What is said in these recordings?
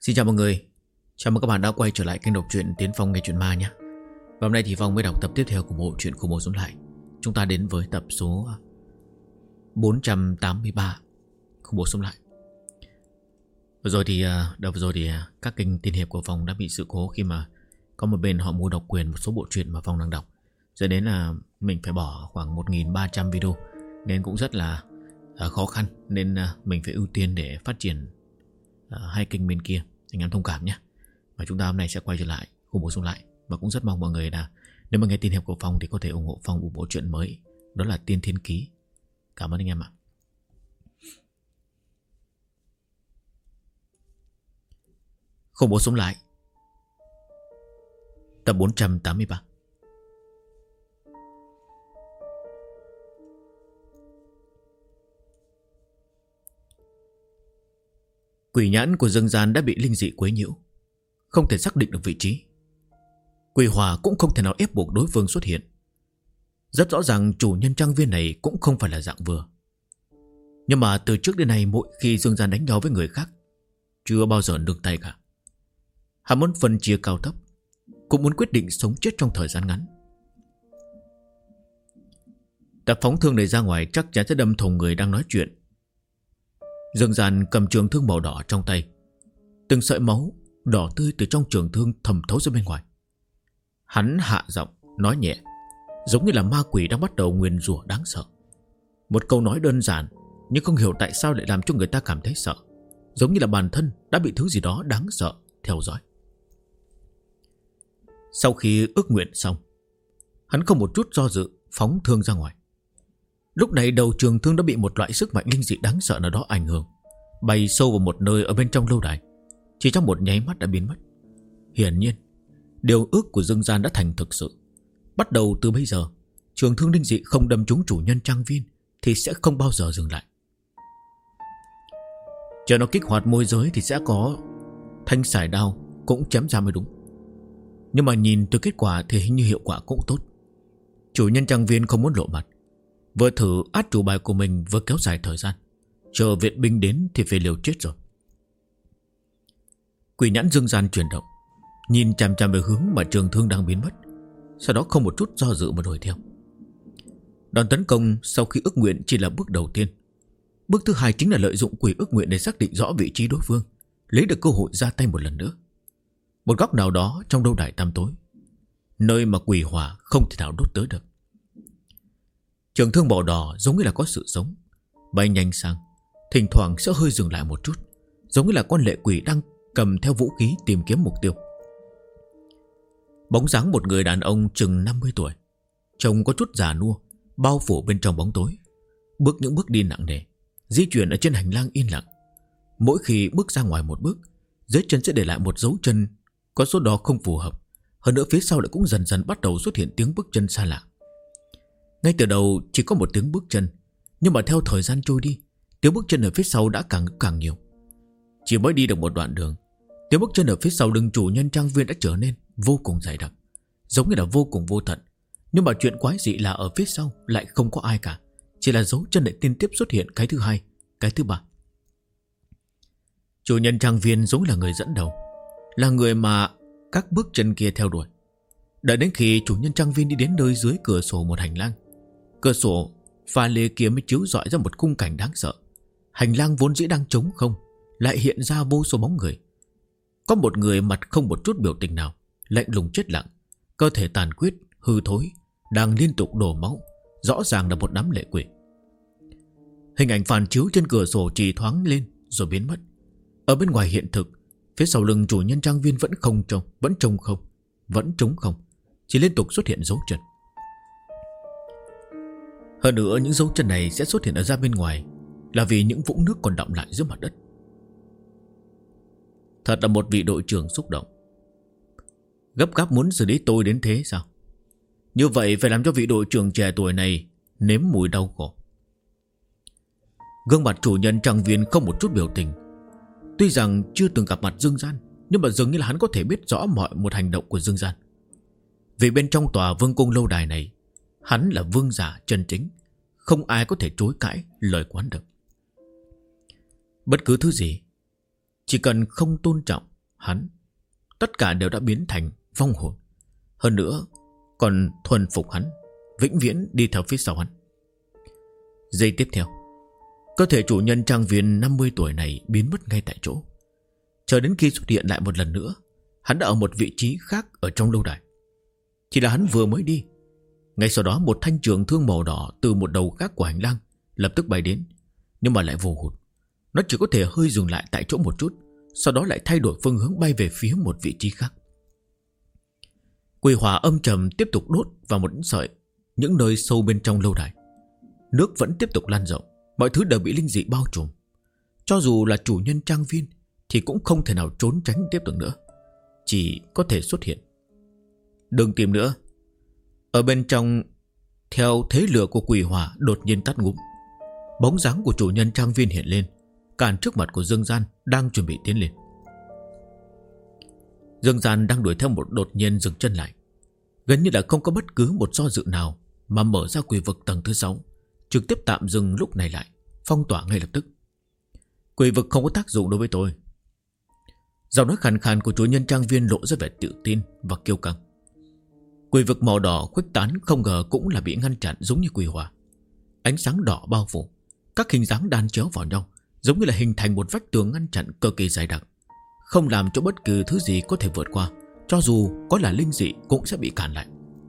Xin chào mọi người. Chào mừng các bạn đã quay trở lại kênh đọc truyện Tiến Phong nghe truyện ma nhé. Và hôm nay thì Phong mới đọc tập tiếp theo của bộ truyện Khủng Bố Sống Lại. Chúng ta đến với tập số 483 Khủng Bố Sống Lại. Vừa rồi thì các kênh tiên hiệp của Phong đã bị sự cố khi mà có một bên họ mua độc quyền một số bộ truyện mà Phong đang đọc, dẫn đến là mình phải bỏ khoảng 1.300 video, nên cũng rất là khó khăn, nên mình phải ưu tiên để phát triển hai kênh bên kia. Anh em thông cảm nhé. Và chúng ta hôm nay sẽ quay trở lại Khủng Bố Sống Lại. Và cũng rất mong mọi người là nếu mà nghe tin hiệp của Phong thì có thể ủng hộ Phong một bộ truyện mới, đó là Tiên Thiên Ký. Cảm ơn anh em ạ. Khủng Bố Sống Lại tập 483. Quỷ nhãn của Dương Gian đã bị linh dị quấy nhiễu, không thể xác định được vị trí. Quỷ hỏa cũng không thể nào ép buộc đối phương xuất hiện. Rất rõ ràng chủ nhân trang viên này cũng không phải là dạng vừa. Nhưng mà từ trước đến nay, mỗi khi Dương Gian đánh nhau với người khác, chưa bao giờ nương tay cả. Hắn muốn phân chia cao thấp, cũng muốn quyết định sống chết trong thời gian ngắn. Tập phóng thương này ra ngoài chắc chắn sẽ đâm thủng người đang nói chuyện. Dương Gian cầm trường thương màu đỏ trong tay, từng sợi máu đỏ tươi từ trong trường thương thẩm thấu ra bên ngoài. Hắn hạ giọng nói nhẹ, giống như là ma quỷ đang bắt đầu nguyền rủa đáng sợ. Một câu nói đơn giản, nhưng không hiểu tại sao lại làm cho người ta cảm thấy sợ, giống như là bản thân đã bị thứ gì đó đáng sợ theo dõi. Sau khi ước nguyện xong, hắn không một chút do dự phóng thương ra ngoài. Lúc này đầu trường thương đã bị một loại sức mạnh linh dị đáng sợ nào đó ảnh hưởng, bay sâu vào một nơi ở bên trong lâu đài, chỉ trong một nháy mắt đã biến mất. Hiển nhiên điều ước của Dương Gian đã thành thực sự. Bắt đầu từ bây giờ, trường thương linh dị không đâm trúng chủ nhân trang viên thì sẽ không bao giờ dừng lại. Chờ nó kích hoạt môi giới thì sẽ có thanh sải đao cũng chém ra mới đúng. Nhưng mà nhìn từ kết quả thì hình như hiệu quả cũng tốt. Chủ nhân trang viên không muốn lộ mặt, vừa thử át chủ bài của mình vừa kéo dài thời gian, chờ viện binh đến thì phải liều chết rồi. Quỷ nhãn Dương Gian chuyển động, nhìn chằm chằm về hướng mà trường thương đang biến mất, sau đó không một chút do dự mà đuổi theo. Đòn tấn công sau khi ước nguyện chỉ là bước đầu tiên. Bước thứ hai chính là lợi dụng quỷ ước nguyện để xác định rõ vị trí đối phương, lấy được cơ hội ra tay một lần nữa. Một góc nào đó trong lâu đài tăm tối, nơi mà quỷ hỏa không thể nào đốt tới được. Trường thương màu đỏ giống như là có sự sống, bay nhanh sang, thỉnh thoảng sẽ hơi dừng lại một chút, giống như là con lệ quỷ đang cầm theo vũ khí tìm kiếm mục tiêu. Bóng dáng một người đàn ông chừng 50 tuổi, trông có chút già nua, bao phủ bên trong bóng tối, bước những bước đi nặng nề, di chuyển ở trên hành lang yên lặng. Mỗi khi bước ra ngoài một bước, dưới chân sẽ để lại một dấu chân có số đó không phù hợp. Hơn nữa phía sau lại cũng dần dần bắt đầu xuất hiện tiếng bước chân xa lạ. Ngay từ đầu chỉ có một tiếng bước chân, nhưng mà theo thời gian trôi đi, tiếng bước chân ở phía sau đã càng nhiều. Chỉ mới đi được một đoạn đường, tiếng bước chân ở phía sau lưng chủ nhân trang viên đã trở nên vô cùng dày đặc, giống như là vô cùng vô tận. Nhưng mà chuyện quái dị là ở phía sau lại không có ai cả, chỉ là dấu chân lại liên tiếp xuất hiện cái thứ hai, cái thứ ba. Chủ nhân trang viên giống là người dẫn đầu, là người mà các bước chân kia theo đuổi. Đợi đến khi chủ nhân trang viên đi đến nơi dưới cửa sổ một hành lang, cửa sổ pha lê kia mới chiếu rọi ra một khung cảnh đáng sợ. Hành lang vốn dĩ đang trống không, lại hiện ra vô số bóng người. Có một người mặt không một chút biểu tình nào, lạnh lùng chết lặng, cơ thể tàn quyết, hư thối, đang liên tục đổ máu, rõ ràng là một đám lệ quỷ. Hình ảnh phản chiếu trên cửa sổ chỉ thoáng lên rồi biến mất. Ở bên ngoài hiện thực, phía sau lưng chủ nhân trang viên vẫn trống không, chỉ liên tục xuất hiện dấu chân. Hơn nữa những dấu chân này sẽ xuất hiện ở ra bên ngoài là vì những vũng nước còn đọng lại dưới mặt đất. Thật là một vị đội trưởng xúc động. Gấp gáp muốn xử lý tôi đến thế sao? Như vậy phải làm cho vị đội trưởng trẻ tuổi này nếm mùi đau khổ. Gương mặt chủ nhân trang viên không một chút biểu tình. Tuy rằng chưa từng gặp mặt Dương Gian, nhưng mà dường như là hắn có thể biết rõ mọi một hành động của Dương Gian. Vì bên trong tòa vương cung lâu đài này, hắn là vương giả chân chính, không ai có thể chối cãi lời quán được. Bất cứ thứ gì, chỉ cần không tôn trọng hắn, tất cả đều đã biến thành vong hồn. Hơn nữa còn thuần phục hắn, vĩnh viễn đi theo phía sau hắn. Giây tiếp theo, cơ thể chủ nhân trang viên 50 tuổi này biến mất ngay tại chỗ. Chờ đến khi xuất hiện lại một lần nữa, hắn đã ở một vị trí khác ở trong lâu đài. Chỉ là hắn vừa mới đi, ngay sau đó một thanh trường thương màu đỏ từ một đầu khác của hành lang lập tức bay đến, nhưng mà lại vô hụt. Nó chỉ có thể hơi dừng lại tại chỗ một chút, sau đó lại thay đổi phương hướng bay về phía một vị trí khác. Quỷ hỏa âm trầm tiếp tục đốt vào một sợi những nơi sâu bên trong lâu đài. Nước vẫn tiếp tục lan rộng, mọi thứ đều bị linh dị bao trùm. Cho dù là chủ nhân trang viên thì cũng không thể nào trốn tránh tiếp được nữa, chỉ có thể xuất hiện. Đừng tìm nữa. Ở bên trong, theo thế lửa của quỷ hỏa đột nhiên tắt ngúm. Bóng dáng của chủ nhân trang viên hiện lên, cản trước mặt của Dương Gian đang chuẩn bị tiến lên. Dương Gian đang đuổi theo một đột nhiên dừng chân lại, gần như là không có bất cứ một do dự nào mà mở ra quỷ vực tầng thứ 6, trực tiếp tạm dừng lúc này lại, phong tỏa ngay lập tức. Quỷ vực không có tác dụng đối với tôi. Giọng nói khàn khàn của chủ nhân trang viên lộ ra vẻ tự tin và kiêu căng. Quỷ vực màu đỏ khuếch tán không ngờ cũng là bị ngăn chặn giống như quỷ hỏa. Ánh sáng đỏ bao phủ, các hình dáng đan chéo vào nhau, giống như là hình thành một vách tường ngăn chặn cực kỳ dày đặc, không làm cho bất cứ thứ gì có thể vượt qua. Cho dù có là linh dị cũng sẽ bị cản lại.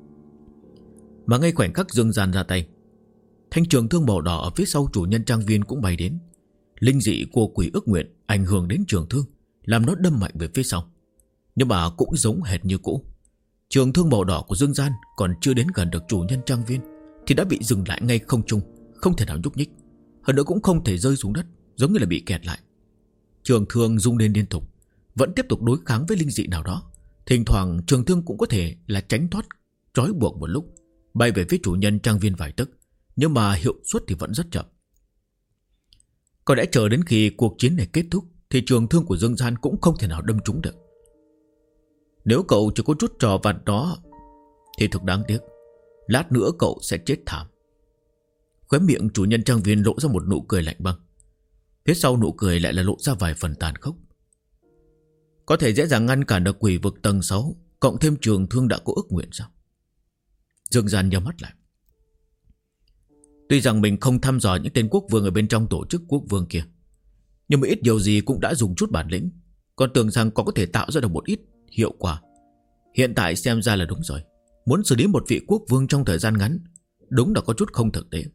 Mà ngay khoảnh khắc Dương Gian ra tay, thanh trường thương màu đỏ ở phía sau chủ nhân trang viên cũng bay đến. Linh dị của quỷ ước nguyện ảnh hưởng đến trường thương, làm nó đâm mạnh về phía sau. Nhưng mà cũng giống hệt như cũ. Trường thương màu đỏ của Dương Gian còn chưa đến gần được chủ nhân trang viên thì đã bị dừng lại ngay không trung, không thể nào nhúc nhích. Hơn nữa cũng không thể rơi xuống đất, giống như là bị kẹt lại. Trường thương rung lên liên tục, vẫn tiếp tục đối kháng với linh dị nào đó. Thỉnh thoảng trường thương cũng có thể là tránh thoát trói buộc một lúc, bay về phía chủ nhân trang viên vài tấc, nhưng mà hiệu suất thì vẫn rất chậm. Có lẽ chờ đến khi cuộc chiến này kết thúc thì trường thương của Dương Gian cũng không thể nào đâm trúng được. Nếu cậu chỉ có chút trò vặt đó thì thật đáng tiếc, lát nữa cậu sẽ chết thảm. Khóe miệng chủ nhân trang viên lộ ra một nụ cười lạnh băng. Phía sau nụ cười lại là lộ ra vài phần tàn khốc. Có thể dễ dàng ngăn cản được quỷ vực tầng 6, cộng thêm trường thương đã có ước nguyện sao? Dương Gian nhắm mắt lại. Tuy rằng mình không thăm dò những tên quốc vương ở bên trong tổ chức quốc vương kia, nhưng mà ít nhiều gì cũng đã dùng chút bản lĩnh, còn tưởng rằng có thể tạo ra được một ít hiệu quả. Hiện tại xem ra là đúng rồi. Muốn xử lý một vị quốc vương trong thời gian ngắn, đúng là có chút không thực tế.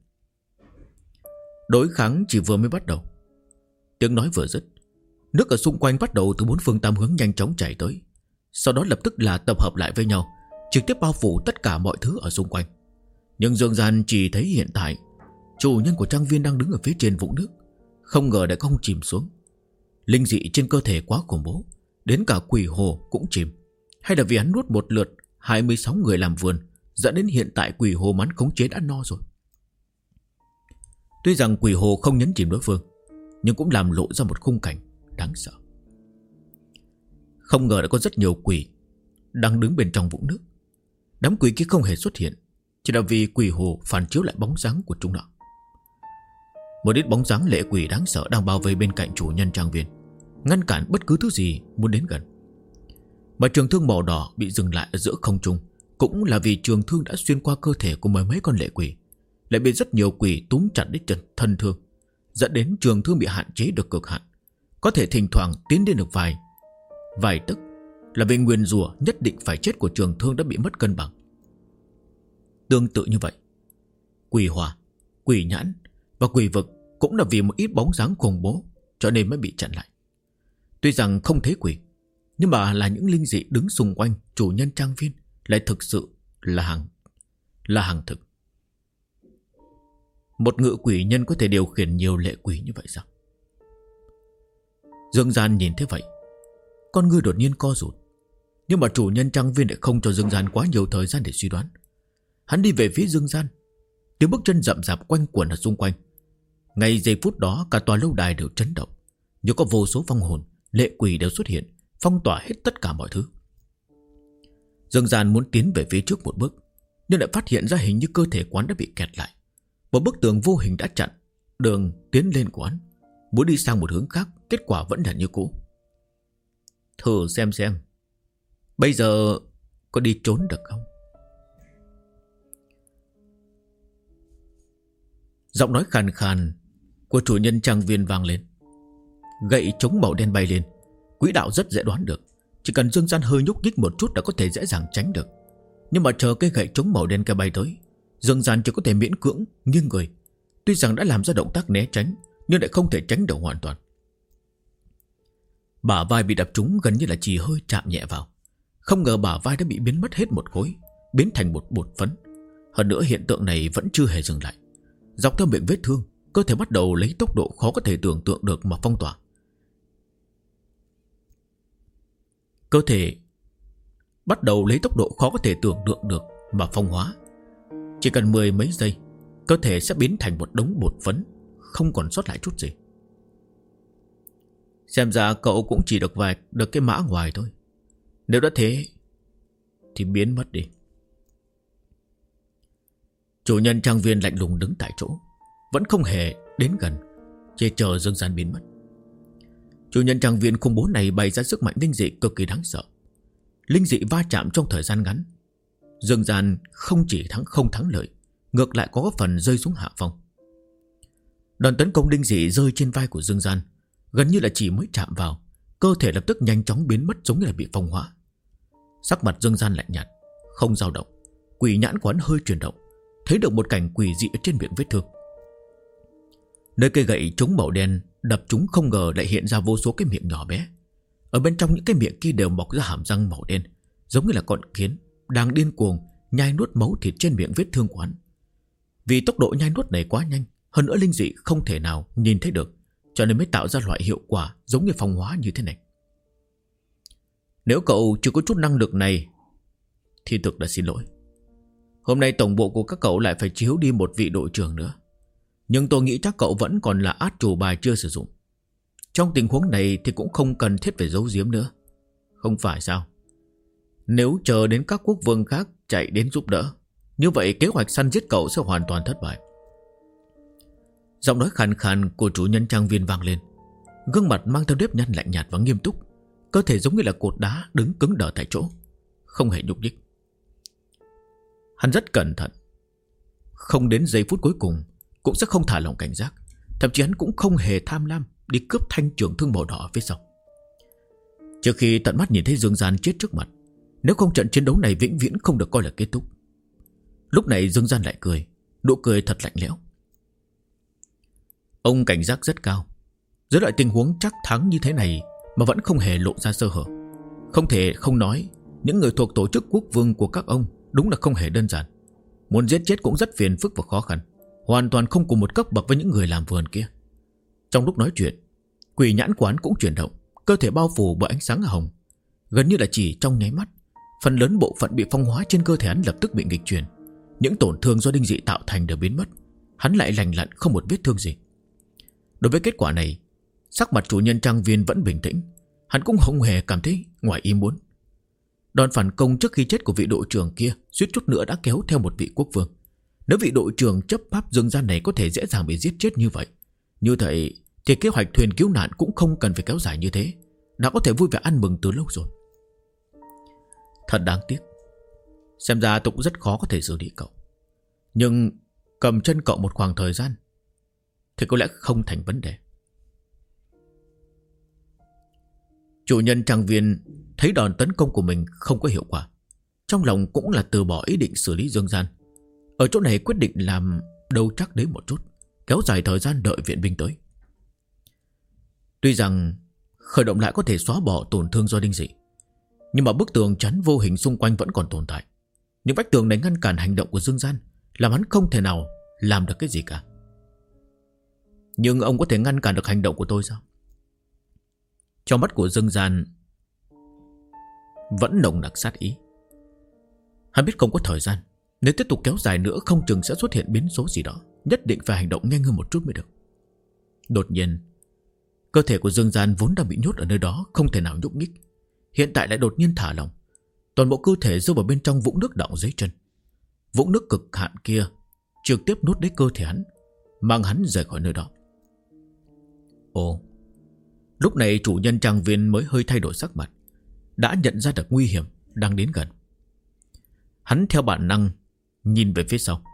Đối kháng chỉ vừa mới bắt đầu. Tiếng nói vừa dứt, nước ở xung quanh bắt đầu từ bốn phương tám hướng nhanh chóng chảy tới, sau đó lập tức là tập hợp lại với nhau, trực tiếp bao phủ tất cả mọi thứ ở xung quanh. Nhưng Dương Gian chỉ thấy hiện tại chủ nhân của trang viên đang đứng ở phía trên vũng nước, không ngờ đã không chìm xuống. Linh dị trên cơ thể quá khủng bố, đến cả quỷ hồ cũng chìm. Hay là vì hắn nuốt một lượt 26 người làm vườn, dẫn đến hiện tại quỷ hồ mắn khống chế đã no rồi. Tuy rằng quỷ hồ không nhấn chìm đối phương, nhưng cũng làm lộ ra một khung cảnh đáng sợ. Không ngờ đã có rất nhiều quỷ đang đứng bên trong vũng nước. Đám quỷ kia không hề xuất hiện, chỉ là vì quỷ hồ phản chiếu lại bóng dáng của chúng nó. Một ít bóng dáng lệ quỷ đáng sợ đang bao vây bên cạnh chủ nhân trang viên, ngăn cản bất cứ thứ gì muốn đến gần. Mà trường thương màu đỏ bị dừng lại ở giữa không trung cũng là vì trường thương đã xuyên qua cơ thể của mấy con lệ quỷ, lại bị rất nhiều quỷ túm chặt đến thân thương, dẫn đến trường thương bị hạn chế được cực hạn, có thể thỉnh thoảng tiến đến được vài tấc, là vì nguyền rủa nhất định phải chết của trường thương đã bị mất cân bằng. Tương tự như vậy, quỷ hỏa, quỷ nhãn và quỷ vực cũng là vì một ít bóng dáng khủng bố cho nên mới bị chặn lại. Tuy rằng không thấy quỷ, nhưng mà là những linh dị đứng xung quanh chủ nhân trang viên lại thực sự là hàng thực. Một ngự quỷ nhân có thể điều khiển nhiều lệ quỷ như vậy sao? Dương Gian nhìn thấy vậy, con ngươi đột nhiên co rụt. Nhưng mà chủ nhân trang viên lại không cho Dương Gian quá nhiều thời gian để suy đoán. Hắn đi về phía Dương Gian, tiếng bước chân rậm rạp quanh quẩn ở xung quanh. Ngay giây phút đó cả tòa lâu đài đều chấn động, như có vô số vong hồn, lệ quỷ đều xuất hiện, phong tỏa hết tất cả mọi thứ. Dương Gian muốn tiến về phía trước một bước, nhưng lại phát hiện ra hình như cơ thể quán đã bị kẹt lại. Một bức tường vô hình đã chặn đường tiến lên của hắn. Muốn đi sang một hướng khác, kết quả vẫn là như cũ. Thử xem bây giờ có đi trốn được không? Giọng nói khàn khàn của chủ nhân trang viên vang lên. Gậy chống màu đen bay lên. Quỹ đạo rất dễ đoán được, chỉ cần Dương Gian hơi nhúc nhích một chút đã có thể dễ dàng tránh được. Nhưng mà chờ cái gậy chống màu đen kia bay tới, Dương Gian chỉ có thể miễn cưỡng nghiêng người. Tuy rằng đã làm ra động tác né tránh, nhưng lại không thể tránh được hoàn toàn. Bả vai bị đập trúng gần như là chỉ hơi chạm nhẹ vào. Không ngờ bả vai đã bị biến mất hết một khối, biến thành một bột phấn. Hơn nữa hiện tượng này vẫn chưa hề dừng lại. Dọc theo miệng vết thương, cơ thể bắt đầu lấy tốc độ khó có thể tưởng tượng được mà phong tỏa. Cơ thể bắt đầu lấy tốc độ khó có thể tưởng tượng được mà phong hóa. Chỉ cần 10 mấy giây, cơ thể sẽ biến thành một đống bột phấn, không còn sót lại chút gì. Xem ra cậu cũng chỉ được cái mã ngoài thôi. Nếu đã thế thì biến mất đi. Chủ nhân trang viên lạnh lùng đứng tại chỗ, vẫn không hề đến gần, chỉ chờ Dương Gian biến mất. Chủ nhân trang viên khủng bố này bày ra sức mạnh linh dị cực kỳ đáng sợ. Linh dị va chạm trong thời gian ngắn, Dương Gian không chỉ không thắng lợi, ngược lại có phần rơi xuống hạ phong. Đòn tấn công linh dị rơi trên vai của Dương Gian, gần như là chỉ mới chạm vào, cơ thể lập tức nhanh chóng biến mất giống như là bị phong hóa. Sắc mặt Dương Gian lạnh nhạt, không dao động. Quỷ nhãn của hắn hơi chuyển động, thấy được một cảnh quỷ dị ở trên miệng vết thương. Nơi cây gậy chống màu đen đập chúng không ngờ lại hiện ra vô số cái miệng nhỏ bé. Ở bên trong những cái miệng kia đều mọc ra hàm răng màu đen, giống như là con kiến đang điên cuồng nhai nuốt máu thịt trên miệng vết thương của hắn. Vì tốc độ nhai nuốt này quá nhanh, hơn nữa linh dị không thể nào nhìn thấy được, cho nên mới tạo ra loại hiệu quả giống như phong hóa như thế này. Nếu cậu chưa có chút năng lực này thì thực là xin lỗi. Hôm nay tổng bộ của các cậu lại phải chiếu đi một vị đội trưởng nữa. Nhưng tôi nghĩ chắc cậu vẫn còn là át chủ bài chưa sử dụng. Trong tình huống này thì cũng không cần thiết phải giấu giếm nữa. Không phải sao? Nếu chờ đến các quốc vương khác chạy đến giúp đỡ, như vậy kế hoạch săn giết cậu sẽ hoàn toàn thất bại. Giọng nói khàn khàn của chủ nhân trang viên vang lên. Gương mặt mang theo nếp nhăn lạnh nhạt và nghiêm túc, cơ thể giống như là cột đá đứng cứng đờ tại chỗ, không hề nhúc nhích. Hắn rất cẩn thận, không đến giây phút cuối cùng cũng sẽ không thả lỏng cảnh giác. Thậm chí hắn cũng không hề tham lam đi cướp thanh trường thương màu đỏ ở phía sau. Trước khi tận mắt nhìn thấy Dương Gian chết trước mặt, nếu không trận chiến đấu này vĩnh viễn không được coi là kết thúc. Lúc này Dương Gian lại cười, nụ cười thật lạnh lẽo. Ông cảnh giác rất cao. Dưới loại tình huống chắc thắng như thế này mà vẫn không hề lộ ra sơ hở. Không thể không nói, những người thuộc tổ chức quốc vương của các ông đúng là không hề đơn giản. Muốn giết chết cũng rất phiền phức và khó khăn, hoàn toàn không cùng một cấp bậc với những người làm vườn kia. Trong lúc nói chuyện, quỷ nhãn quán cũng chuyển động, cơ thể bao phủ bởi ánh sáng hồng. Gần như là chỉ trong nháy mắt, phần lớn bộ phận bị phong hóa trên cơ thể hắn lập tức bị nghịch chuyển. Những tổn thương do linh dị tạo thành đều biến mất. Hắn lại lành lặn không một vết thương gì. Đối với kết quả này, sắc mặt chủ nhân trang viên vẫn bình tĩnh. Hắn cũng không hề cảm thấy ngoài ý muốn. Đòn phản công trước khi chết của vị đội trưởng kia suýt chút nữa đã kéo theo một vị quốc vương. Nếu vị đội trưởng chấp pháp Dương Gian này có thể dễ dàng bị giết chết như vậy, như vậy thì kế hoạch thuyền cứu nạn cũng không cần phải kéo dài như thế, đã có thể vui vẻ ăn mừng từ lâu rồi. Thật đáng tiếc. Xem ra tôi cũng rất khó có thể xử lý cậu, nhưng cầm chân cậu một khoảng thời gian thì có lẽ không thành vấn đề. Chủ nhân trang viên thấy đòn tấn công của mình không có hiệu quả, trong lòng cũng là từ bỏ ý định xử lý Dương Gian. Ở chỗ này quyết định làm đâu chắc đấy một chút, kéo dài thời gian đợi viện binh tới. Tuy rằng khởi động lại có thể xóa bỏ tổn thương do linh dị, nhưng mà bức tường chắn vô hình xung quanh vẫn còn tồn tại. Những vách tường này ngăn cản hành động của Dương Gian, làm hắn không thể nào làm được cái gì cả. Nhưng ông có thể ngăn cản được hành động của tôi sao? Trong mắt của Dương Gian vẫn nồng nặc sát ý. Hắn biết không có thời gian, nếu tiếp tục kéo dài nữa không chừng sẽ xuất hiện biến số gì đó, nhất định phải hành động nhanh hơn một chút mới được. Đột nhiên, cơ thể của Dương Gian vốn đang bị nhốt ở nơi đó, không thể nào nhúc nhích, hiện tại lại đột nhiên thả lỏng. Toàn bộ cơ thể rơi vào bên trong vũng nước đọng dưới chân. Vũng nước cực hạn kia trực tiếp nuốt lấy cơ thể hắn, mang hắn rời khỏi nơi đó. Ồ, lúc này chủ nhân trang viên mới hơi thay đổi sắc mặt. đã nhận ra được nguy hiểm đang đến gần. Hắn theo bản năng nhìn về phía sau.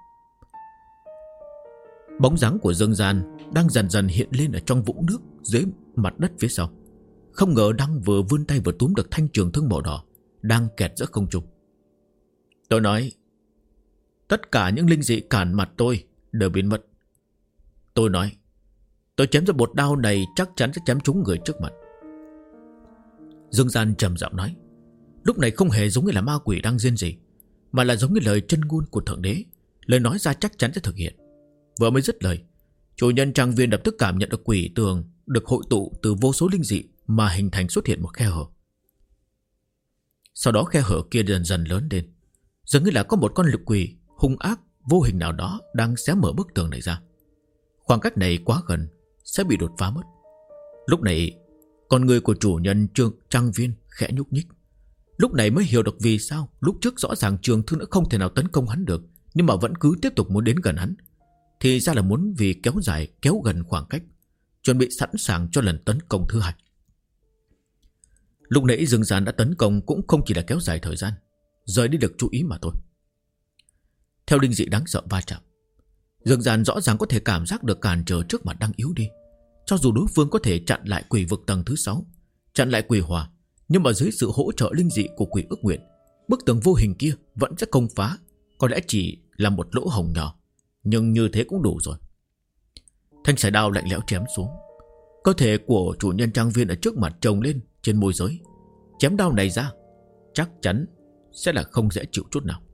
Bóng dáng của Dương Gian đang dần dần hiện lên ở trong vũng nước dưới mặt đất phía sau. Không ngờ đang vừa vươn tay vừa túm được thanh trường thương màu đỏ đang kẹt giữa không trung. Tôi nói, tất cả những linh dị cản mặt tôi đều biến mất. Tôi nói, tôi chém ra một đao này chắc chắn sẽ chém trúng người trước mặt. Dương Gian trầm giọng nói, lúc này không hề giống như là ma quỷ đang rên rỉ, mà là giống như lời chân ngôn của Thượng Đế. Lời nói ra chắc chắn sẽ thực hiện. Vừa mới dứt lời, chủ nhân trang viên lập tức cảm nhận được quỷ tường được hội tụ từ vô số linh dị mà hình thành xuất hiện một khe hở. Sau đó khe hở kia dần dần lớn lên, dường như là có một con lực quỷ hung ác vô hình nào đó đang xé mở bức tường này ra. Khoảng cách này quá gần sẽ bị đột phá mất. Lúc này con người của chủ nhân trang viên khẽ nhúc nhích. Lúc này mới hiểu được vì sao lúc trước rõ ràng Trường Thương đã không thể nào tấn công hắn được, nhưng mà vẫn cứ tiếp tục muốn đến gần hắn. Thì ra là muốn vì kéo dài kéo gần khoảng cách, chuẩn bị sẵn sàng cho lần tấn công thứ hai. Lúc nãy Dương Gian đã tấn công cũng không chỉ là kéo dài thời gian, rời đi được chú ý mà thôi. Theo linh dị đáng sợ va chạm, Dương Gian rõ ràng có thể cảm giác được cản trở trước mặt đang yếu đi. Cho dù đối phương có thể chặn lại quỷ vực tầng thứ 6, chặn lại quỷ hỏa, nhưng mà dưới sự hỗ trợ linh dị của quỷ ước nguyện, bức tường vô hình kia vẫn sẽ công phá. Có lẽ chỉ là một lỗ hổng nhỏ, nhưng như thế cũng đủ rồi. Thanh sải đao lạnh lẽo chém xuống. Cơ thể của chủ nhân trang viên ở trước mặt trồng lên trên môi giới. Chém đao này ra chắc chắn sẽ là không dễ chịu chút nào.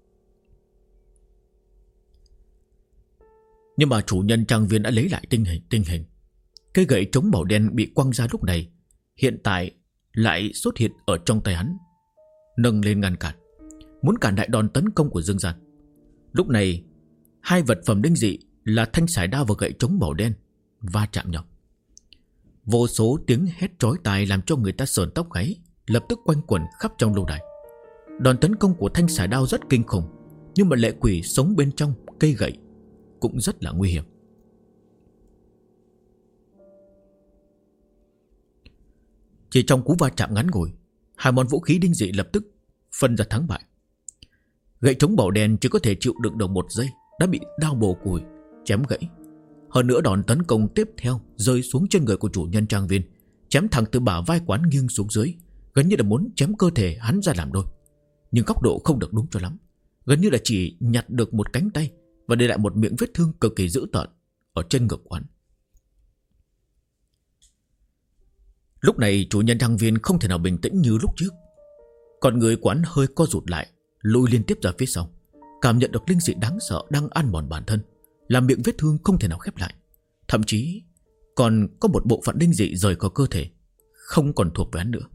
Nhưng mà chủ nhân trang viên đã lấy lại tình hình. Cây gậy trống màu đen bị quăng ra lúc này hiện tại lại xuất hiện ở trong tay hắn, nâng lên ngăn cản, muốn cản đại đòn tấn công của Dương Gian. Lúc này hai vật phẩm linh dị là thanh sải đao và gậy trống màu đen va chạm nhau. Vô số tiếng hét chói tai làm cho người ta sởn tóc gáy lập tức quanh quẩn khắp trong lâu đài. Đòn tấn công của thanh sải đao rất kinh khủng, nhưng mà lệ quỷ sống bên trong cây gậy cũng rất là nguy hiểm. Chỉ trong cú va chạm ngắn ngủi, hai món vũ khí linh dị lập tức phân ra thắng bại. Gậy trống màu đen chỉ có thể chịu đựng được một giây đã bị đao bổ củi chém gãy. Hơn nữa đòn tấn công tiếp theo rơi xuống trên người của chủ nhân trang viên, chém thẳng từ bả vai quán nghiêng xuống dưới, gần như là muốn chém cơ thể hắn ra làm đôi. Nhưng góc độ không được đúng cho lắm, gần như là chỉ nhặt được một cánh tay và để lại một miệng vết thương cực kỳ dữ tợn ở trên ngực quán. Lúc này chủ nhân trang viên không thể nào bình tĩnh như lúc trước. Còn người quán hơi co rụt lại, lùi liên tiếp ra phía sau, cảm nhận được linh dị đáng sợ đang ăn mòn bản thân, làm miệng vết thương không thể nào khép lại. Thậm chí còn có một bộ phận linh dị rời khỏi cơ thể, không còn thuộc về hắn nữa.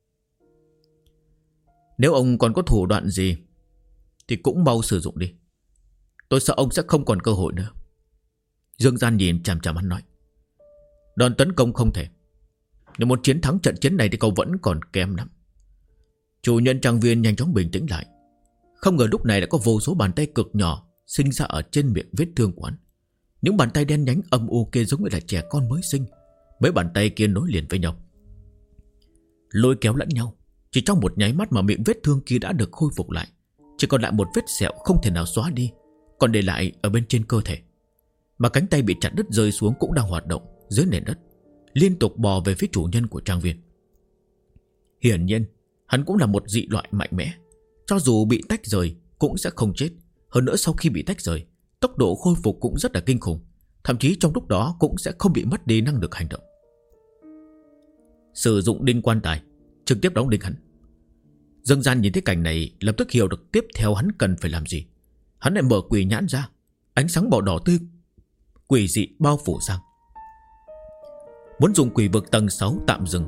Nếu ông còn có thủ đoạn gì thì cũng mau sử dụng đi. Tôi sợ ông sẽ không còn cơ hội nữa. Dương Gian nhìn chằm chằm hắn nói. Đòn tấn công không thể, nhưng muốn chiến thắng trận chiến này thì cậu vẫn còn kém lắm. Chủ nhân trang viên nhanh chóng bình tĩnh lại. Không ngờ lúc này đã có vô số bàn tay cực nhỏ sinh ra ở trên miệng vết thương của hắn. Những bàn tay đen nhánh âm u kia giống như là trẻ con mới sinh. Mấy bàn tay kia nối liền với nhau, lôi kéo lẫn nhau. Chỉ trong một nháy mắt mà miệng vết thương kia đã được khôi phục lại, chỉ còn lại một vết sẹo không thể nào xóa đi, còn để lại ở bên trên cơ thể. Mà cánh tay bị chặt đứt rơi xuống cũng đang hoạt động dưới nền đất, liên tục bò về phía chủ nhân của trang viên. Hiển nhiên hắn cũng là một dị loại mạnh mẽ, cho dù bị tách rời cũng sẽ không chết. Hơn nữa sau khi bị tách rời, tốc độ khôi phục cũng rất là kinh khủng, thậm chí trong lúc đó cũng sẽ không bị mất đi năng lực hành động. Sử dụng đinh quan tài trực tiếp đóng đinh hắn. Dương Gian nhìn thấy cảnh này lập tức hiểu được tiếp theo hắn cần phải làm gì. Hắn lại mở quỷ nhãn ra, ánh sáng màu đỏ tươi quỷ dị bao phủ sang. Muốn dùng quỷ vực tầng 6 tạm dừng.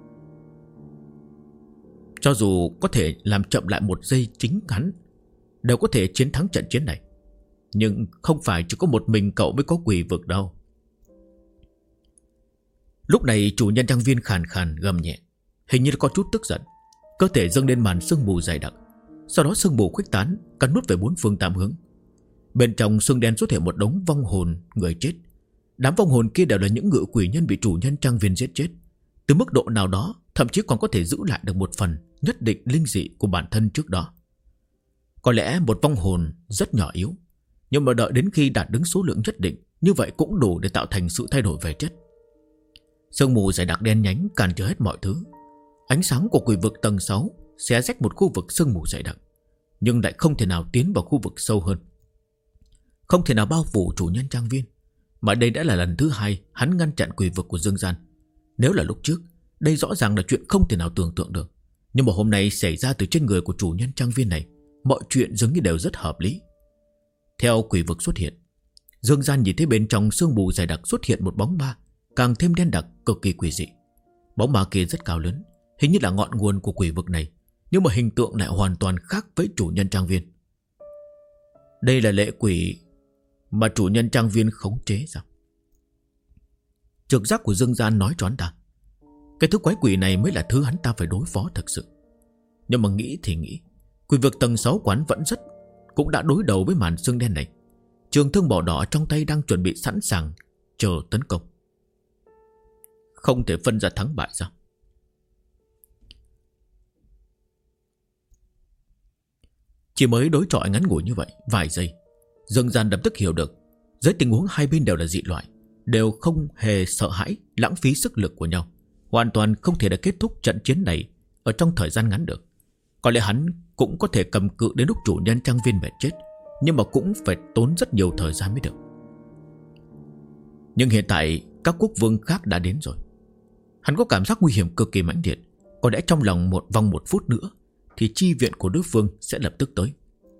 Cho dù có thể làm chậm lại một giây, chính hắn đều có thể chiến thắng trận chiến này. Nhưng không phải chỉ có một mình cậu mới có quỷ vực đâu. Lúc này chủ nhân trang viên khàn khàn gầm nhẹ, hình như có chút tức giận. Cơ thể dâng lên màn sương mù dày đặc. Sau đó sương mù khuếch tán, cắn nuốt về bốn phương tám hướng. Bên trong sương đen xuất hiện một đống vong hồn người chết. Đám vong hồn kia đều là những ngự quỷ nhân bị chủ nhân trang viên giết chết. Từ mức độ nào đó, thậm thậm chí còn có thể giữ lại được một phần nhất định linh dị của bản thân trước đó. Có lẽ một vong hồn rất nhỏ yếu, nhưng mà đợi đến khi đạt đến số lượng nhất định, như vậy cũng đủ để tạo thành sự thay đổi về chất. Sương mù dày đặc đen nhánh cản trở hết mọi thứ. Ánh sáng của quỷ vực tầng 6 xé rách một khu vực sương mù dày đặc, nhưng lại không thể nào tiến vào khu vực sâu hơn, không thể nào bao phủ chủ nhân trang viên. Mà đây đã là lần thứ 2 hắn ngăn chặn quỷ vực của Dương Gian. Nếu là lúc trước, đây rõ ràng là chuyện không thể nào tưởng tượng được. Nhưng mà hôm nay xảy ra từ trên người của chủ nhân trang viên này, mọi chuyện dường như đều rất hợp lý. Theo quỷ vực xuất hiện, Dương Gian nhìn thấy bên trong sương mù dày đặc xuất hiện một bóng ma, càng thêm đen đặc, cực kỳ quỷ dị. Bóng ma kia rất cao lớn, hình như là ngọn nguồn của quỷ vực này, nhưng mà hình tượng lại hoàn toàn khác với chủ nhân trang viên. Đây là lệ quỷ mà chủ nhân trang viên khống chế sao? Trực giác của Dương Gian nói cho hắn ta, cái thứ quái quỷ này mới là thứ hắn ta phải đối phó thực sự. Nhưng mà nghĩ thì nghĩ, quỷ vực tầng 6 quán vẫn cũng đã đối đầu với màn sương đen này. Trường thương màu đỏ trong tay đang chuẩn bị sẵn sàng chờ tấn công. Không thể phân ra thắng bại sao? Chỉ mới đối chọi ngắn ngủi như vậy vài giây, Dương Gian lập tức hiểu được, dưới tình huống hai bên đều là dị loại, đều không hề sợ hãi lãng phí sức lực của nhau, hoàn toàn không thể đã kết thúc trận chiến này ở trong thời gian ngắn được. Có lẽ hắn cũng có thể cầm cự đến lúc chủ nhân trang viên mệt chết, nhưng mà cũng phải tốn rất nhiều thời gian mới được. Nhưng hiện tại các quốc vương khác đã đến rồi. Hắn có cảm giác nguy hiểm cực kỳ mãnh liệt. Có lẽ trong lòng một phút nữa thì chi viện của đối phương sẽ lập tức tới.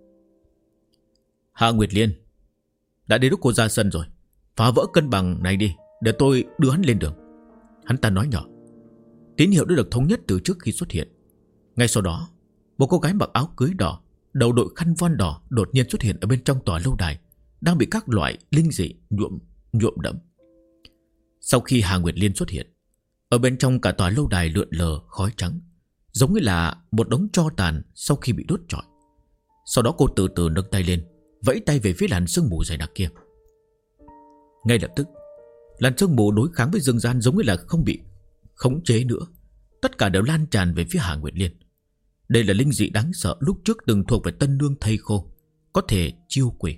Hạ Nguyệt Liên, đã đến lúc cô ra sân rồi, phá vỡ cân bằng này đi, để tôi đưa hắn lên đường. Hắn ta nói nhỏ. Tín hiệu đã được thống nhất từ trước khi xuất hiện. Ngay sau đó, một cô gái mặc áo cưới đỏ, đầu đội khăn voan đỏ đột nhiên xuất hiện ở bên trong tòa lâu đài, đang bị các loại linh dị nhuộm đẫm. Sau khi Hà Nguyệt Liên xuất hiện, ở bên trong cả tòa lâu đài lượn lờ khói trắng, giống như là một đống tro tàn sau khi bị đốt trọi. Sau đó cô từ từ nâng tay lên, vẫy tay về phía làn sương mù dày đặc kia. Ngay lập tức, làn sương mù đối kháng với Dương Gian giống như là không bị khống chế nữa, tất cả đều lan tràn về phía Hà Nguyệt Liên. Đây là linh dị đáng sợ lúc trước từng thuộc về Tân Nương thây khô, có thể chiêu quỷ.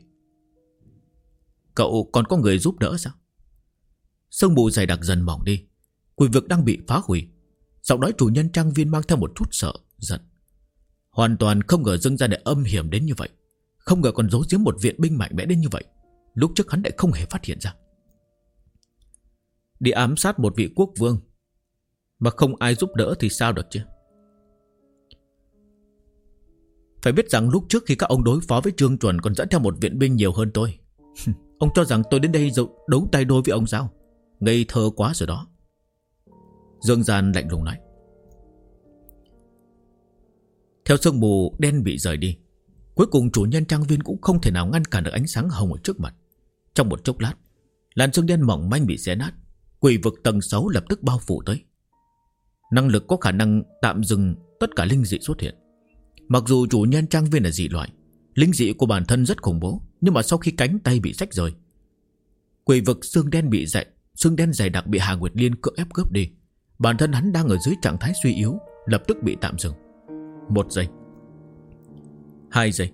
Cậu còn có người giúp đỡ sao? Sương mù dày đặc dần mỏng đi, quỷ vực đang bị phá hủy. Giọng nói chủ nhân trang viên mang theo một chút sợ giận. Hoàn toàn không ngờ Dương Gian lại âm hiểm đến như vậy, không ngờ còn giấu giếm một viện binh mạnh mẽ đến như vậy. Lúc trước hắn lại không hề phát hiện ra. Đi ám sát một vị quốc vương mà không ai giúp đỡ thì sao được chứ? Phải biết rằng lúc trước khi các ông đối phó với Trương Chuẩn còn dẫn theo một viện binh nhiều hơn tôi. Ông cho rằng tôi đến đây đấu tay đôi với ông sao? Ngây thơ quá rồi đó. Dương Gian lạnh lùng nói. Theo sương mù đen bị rời đi, cuối cùng chủ nhân trang viên cũng không thể nào ngăn cản được ánh sáng hồng ở trước mặt. Trong một chốc lát, làn sương đen mỏng manh bị xé nát, quỷ vực tầng 6 lập tức bao phủ tới. Năng lực có khả năng tạm dừng tất cả linh dị xuất hiện. Mặc dù chủ nhân trang viên là dị loại, linh dị của bản thân rất khủng bố, nhưng mà sau khi cánh tay bị xách rời, quỷ vực xương đen dày đặc bị Hà Nguyệt Liên cưỡng ép cướp đi, bản thân hắn đang ở dưới trạng thái suy yếu, lập tức bị tạm dừng. 1 giây, 2 giây,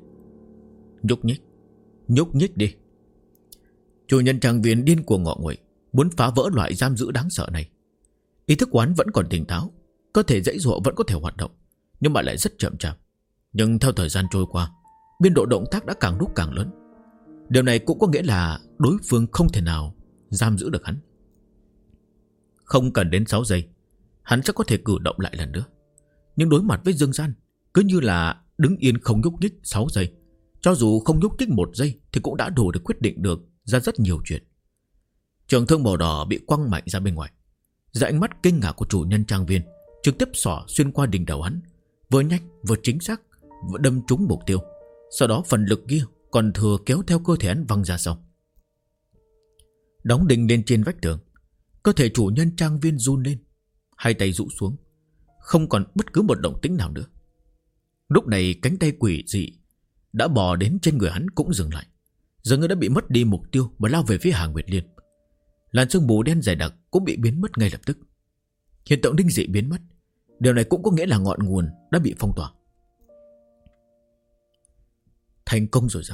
nhúc nhích đi. Chủ nhân trang viên điên cuồng ngọ nguậy, muốn phá vỡ loại giam giữ đáng sợ này. Ý thức quán vẫn còn tỉnh táo, cơ thể dãy dụa vẫn có thể hoạt động, nhưng mà lại rất chậm chạp. Nhưng theo thời gian trôi qua, biên độ động tác đã càng lúc càng lớn. Điều này cũng có nghĩa là đối phương không thể nào giam giữ được hắn. Không cần đến 6 giây, hắn sẽ có thể cử động lại lần nữa. Nhưng đối mặt với Dương Gian, cứ như là đứng yên không nhúc nhích 6 giây. Cho dù không nhúc nhích 1 giây thì cũng đã đủ để quyết định được ra rất nhiều chuyện. Trường thương màu đỏ bị quăng mạnh ra bên ngoài. Dưới ánh mắt kinh ngạc của chủ nhân trang viên, trực tiếp xỏ xuyên qua đỉnh đầu hắn, vừa nhanh vừa chính xác, vừa đâm trúng mục tiêu. Sau đó phần lực kia còn thừa kéo theo cơ thể hắn văng ra sau. Đóng đinh lên trên vách tường, cơ thể chủ nhân trang viên run lên, hai tay rũ xuống, không còn bất cứ một động tĩnh nào nữa. Lúc này cánh tay quỷ dị đã bò đến trên người hắn cũng dừng lại, dường như đã bị mất đi mục tiêu mà lao về phía Hà Nguyệt Liên. Làn sương mù đen dày đặc cũng bị biến mất ngay lập tức. Hiện tượng linh dị biến mất, Điều này cũng có nghĩa là ngọn nguồn đã bị phong tỏa. Thành công rồi sao?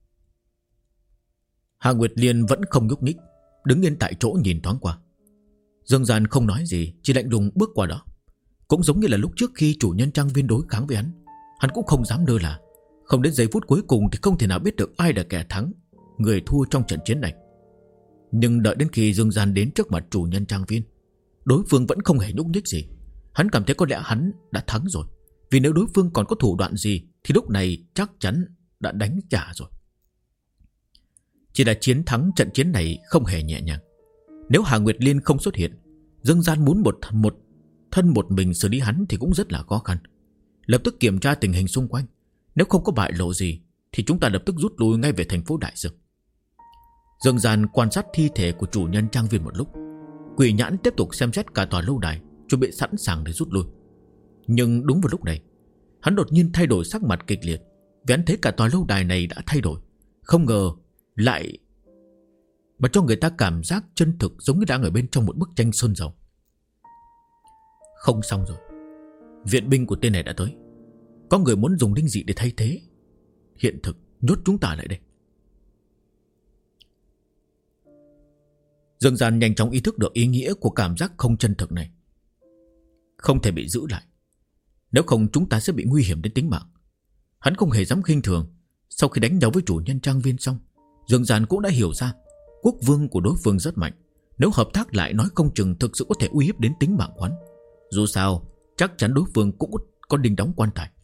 Hà Nguyệt Liên vẫn không nhúc nhích, đứng yên tại chỗ nhìn thoáng qua. Dương Gian không nói gì, chỉ lạnh lùng bước qua đó. Cũng giống như là lúc trước khi chủ nhân trang viên đối kháng với hắn cũng không dám lơ là. Không đến giây phút cuối cùng thì không thể nào biết được ai là kẻ thắng, người thua trong trận chiến này. Nhưng đợi đến khi Dương Gian đến trước mặt chủ nhân trang viên, đối phương vẫn không hề nhúc nhích gì. Hắn cảm thấy có lẽ hắn đã thắng rồi, vì nếu đối phương còn có thủ đoạn gì thì lúc này chắc chắn đã đánh trả rồi. Chỉ là chiến thắng trận chiến này không hề nhẹ nhàng. Nếu Hà Nguyệt Liên không xuất hiện, Dương Gian muốn một mình xử lý hắn thì cũng rất là khó khăn. Lập tức kiểm tra tình hình xung quanh, nếu không có bại lộ gì thì chúng ta lập tức rút lui ngay về thành phố Đại Dương. Dương Gian quan sát thi thể của chủ nhân trang viên một lúc. Quỷ nhãn tiếp tục xem xét cả tòa lâu đài, chuẩn bị sẵn sàng để rút lui. Nhưng đúng vào lúc này, hắn đột nhiên thay đổi sắc mặt kịch liệt, vì hắn thấy cả tòa lâu đài này đã thay đổi. Không ngờ lại mà cho người ta cảm giác chân thực giống như đang ở bên trong một bức tranh sơn dầu. Không xong rồi, viện binh của tên này đã tới. Có người muốn dùng linh dị để thay thế hiện thực, nhốt chúng ta lại đây. Dương Gian nhanh chóng ý thức được ý nghĩa của cảm giác không chân thực này. Không thể bị giữ lại, nếu không chúng ta sẽ bị nguy hiểm đến tính mạng. Hắn không hề dám khinh thường. Sau khi đánh nhau với chủ nhân trang viên xong, Dương Gian cũng đã hiểu ra quốc vương của đối phương rất mạnh. Nếu hợp tác lại nói không chừng thực sự có thể uy hiếp đến tính mạng quán. Dù sao chắc chắn đối phương cũng có đinh đóng quan tài.